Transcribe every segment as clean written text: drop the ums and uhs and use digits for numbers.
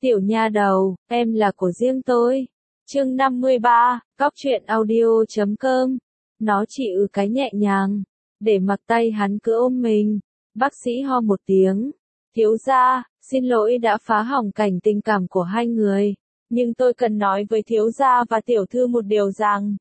Tiểu nha đầu, em là của riêng tôi. Chương 53, Cóc truyện audio.com. Nó chỉ cái nhẹ nhàng, để mặc tay hắn cứ ôm mình. Bác sĩ ho một tiếng. Thiếu gia, xin lỗi đã phá hỏng cảnh tình cảm của hai người. Nhưng tôi cần nói với thiếu gia và tiểu thư một điều rằng.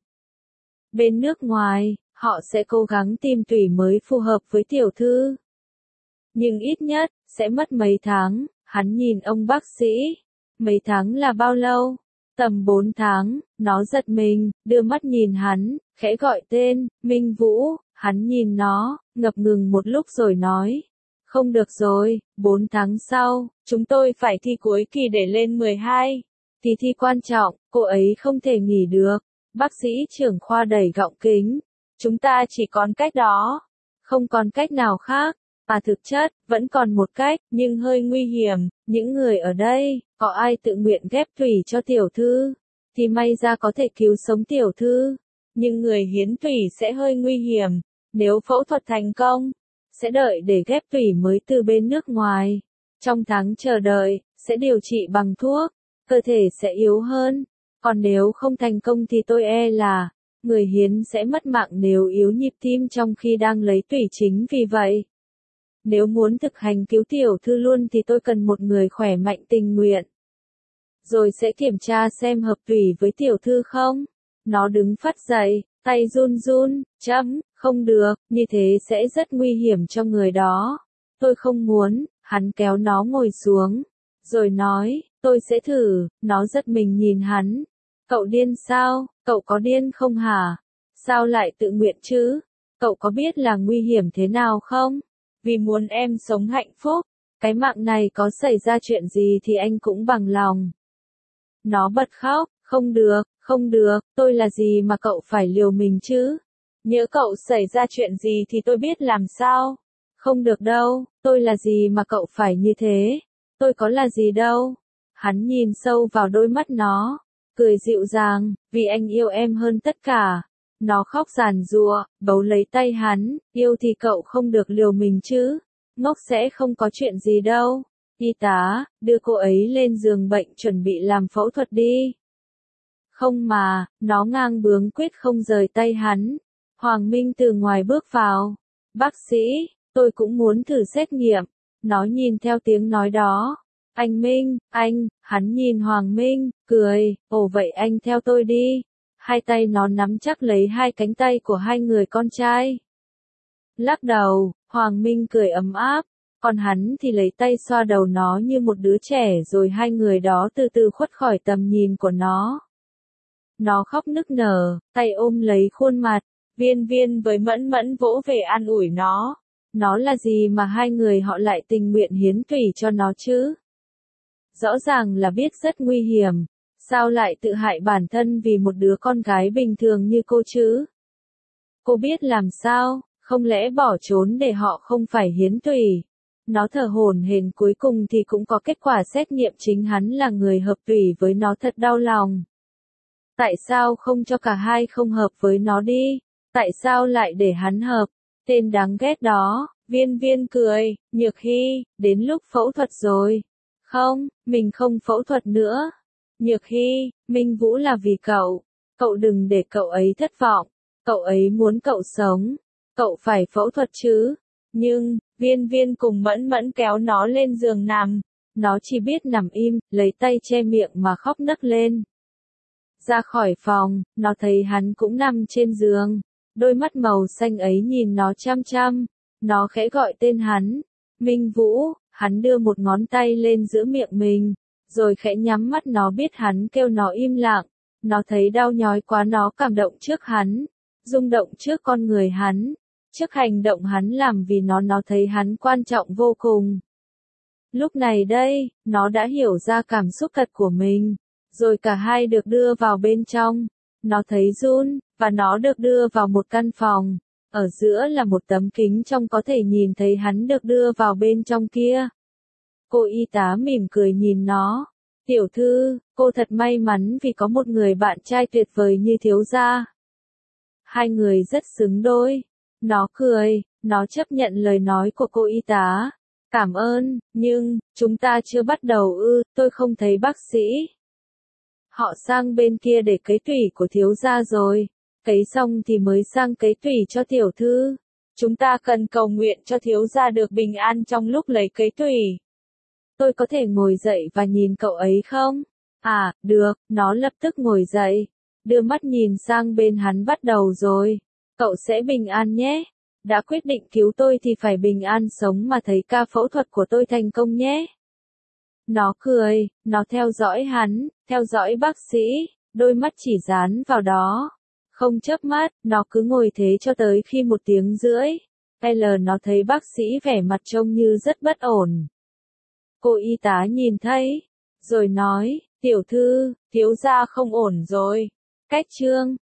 Bên nước ngoài, họ sẽ cố gắng tìm tủy mới phù hợp với tiểu thư. Nhưng ít nhất, sẽ mất mấy tháng. Hắn nhìn ông bác sĩ. Mấy tháng là bao lâu? Tầm 4 tháng, nó giật mình, đưa mắt nhìn hắn, khẽ gọi tên, Minh Vũ, hắn nhìn nó, ngập ngừng một lúc rồi nói. Không được rồi, 4 tháng sau, chúng tôi phải thi cuối kỳ để lên 12. Thi quan trọng, cô ấy không thể nghỉ được. Bác sĩ trưởng khoa đẩy gọng kính. Chúng ta chỉ còn cách đó. Không còn cách nào khác. Thực chất, vẫn còn một cách, nhưng hơi nguy hiểm. Những người ở đây, có ai tự nguyện ghép tủy cho tiểu thư, thì may ra có thể cứu sống tiểu thư. Nhưng người hiến tủy sẽ hơi nguy hiểm. Nếu phẫu thuật thành công, sẽ đợi để ghép tủy mới từ bên nước ngoài. Trong tháng chờ đợi, sẽ điều trị bằng thuốc, cơ thể sẽ yếu hơn. Còn nếu không thành công thì tôi là, người hiến sẽ mất mạng nếu yếu nhịp tim trong khi đang lấy tủy. Chính vì vậy, nếu muốn thực hành cứu tiểu thư luôn thì tôi cần một người khỏe mạnh tình nguyện. Rồi sẽ kiểm tra xem hợp tủy với tiểu thư không. Nó đứng phắt dậy, tay run run, không được, như thế sẽ rất nguy hiểm cho người đó. Tôi không muốn, hắn kéo nó ngồi xuống. Rồi nói, tôi sẽ thử, nó giật mình nhìn hắn. Cậu điên sao, cậu có điên không hả? Sao lại tự nguyện chứ? Cậu có biết là nguy hiểm thế nào không? Vì muốn em sống hạnh phúc, cái mạng này có xảy ra chuyện gì thì anh cũng bằng lòng. Nó bật khóc, không được, tôi là gì mà cậu phải liều mình chứ? Nhớ cậu xảy ra chuyện gì thì tôi biết làm sao? Không được đâu, tôi là gì mà cậu phải như thế? Tôi có là gì đâu. Hắn nhìn sâu vào đôi mắt nó, cười dịu dàng, vì anh yêu em hơn tất cả. Nó khóc giàn giụa, bấu lấy tay hắn, yêu thì cậu không được liều mình chứ. Ngốc sẽ không có chuyện gì đâu. Y tá, đưa cô ấy lên giường bệnh chuẩn bị làm phẫu thuật đi. Không mà, nó ngang bướng quyết không rời tay hắn. Hoàng Minh từ ngoài bước vào. Bác sĩ, tôi cũng muốn thử xét nghiệm. Nó nhìn theo tiếng nói đó. Anh Minh, hắn nhìn Hoàng Minh, cười, ồ vậy anh theo tôi đi. Hai tay nó nắm chắc lấy hai cánh tay của hai người con trai. Lắc đầu, Hoàng Minh cười ấm áp, còn hắn thì lấy tay xoa đầu nó như một đứa trẻ rồi hai người đó từ từ khuất khỏi tầm nhìn của nó. Nó khóc nức nở, tay ôm lấy khuôn mặt, Viên với Mẫn Mẫn vỗ về an ủi nó. Nó là gì mà hai người họ lại tình nguyện hiến tủy cho nó chứ? Rõ ràng là biết rất nguy hiểm. Sao lại tự hại bản thân vì một đứa con gái bình thường như cô chứ? Cô biết làm sao, không lẽ bỏ trốn để họ không phải hiến tủy? Nó thở hổn hển, cuối cùng thì cũng có kết quả xét nghiệm chính hắn là người hợp tủy với nó, thật đau lòng. Tại sao không cho cả hai không hợp với nó đi? Tại sao lại để hắn hợp? Tên đáng ghét đó. Viên cười, Nhược Hy, đến lúc phẫu thuật rồi. Không, mình không phẫu thuật nữa. Nhược Hy, Minh Vũ là vì cậu. Cậu đừng để cậu ấy thất vọng. Cậu ấy muốn cậu sống. Cậu phải phẫu thuật chứ. Nhưng, Viên cùng Mẫn Mẫn kéo nó lên giường nằm. Nó chỉ biết nằm im, lấy tay che miệng mà khóc nấc lên. Ra khỏi phòng, nó thấy hắn cũng nằm trên giường. Đôi mắt màu xanh ấy nhìn nó chăm chăm. Nó khẽ gọi tên hắn. Minh Vũ, hắn đưa một ngón tay lên giữa miệng mình. Rồi khẽ nhắm mắt, nó biết hắn kêu nó im lặng. Nó thấy đau nhói quá, nó cảm động trước hắn. Rung động trước con người hắn. Trước hành động hắn làm vì nó thấy hắn quan trọng vô cùng. Lúc này đây, nó đã hiểu ra cảm xúc thật của mình. Rồi cả hai được đưa vào bên trong. Nó thấy run, và nó được đưa vào một căn phòng. Ở giữa là một tấm kính trong có thể nhìn thấy hắn được đưa vào bên trong kia. Cô y tá mỉm cười nhìn nó. Tiểu thư, cô thật may mắn vì có một người bạn trai tuyệt vời như thiếu gia. Hai người rất xứng đôi. Nó cười, nó chấp nhận lời nói của cô y tá. Cảm ơn, nhưng, Chúng ta chưa bắt đầu ư, tôi không thấy bác sĩ. Họ sang bên kia để cấy tủy của thiếu gia rồi. Cấy xong thì mới sang cấy tủy cho tiểu thư. Chúng ta cần cầu nguyện cho thiếu gia được bình an trong lúc lấy cấy tủy. Tôi có thể ngồi dậy và nhìn cậu ấy không? À, được, nó lập tức ngồi dậy. Đưa mắt nhìn sang bên hắn bắt đầu rồi. Cậu sẽ bình an nhé. Đã quyết định cứu tôi thì phải bình an sống mà thấy ca phẫu thuật của tôi thành công nhé. Nó cười, nó theo dõi hắn, theo dõi bác sĩ, đôi mắt chỉ dán vào đó. Không chớp mắt, nó cứ ngồi thế cho tới khi 1 tiếng rưỡi. Nó thấy bác sĩ vẻ mặt trông như rất bất ổn. Cô y tá nhìn thấy, rồi nói, tiểu thư, thiếu gia không ổn rồi. Cách chương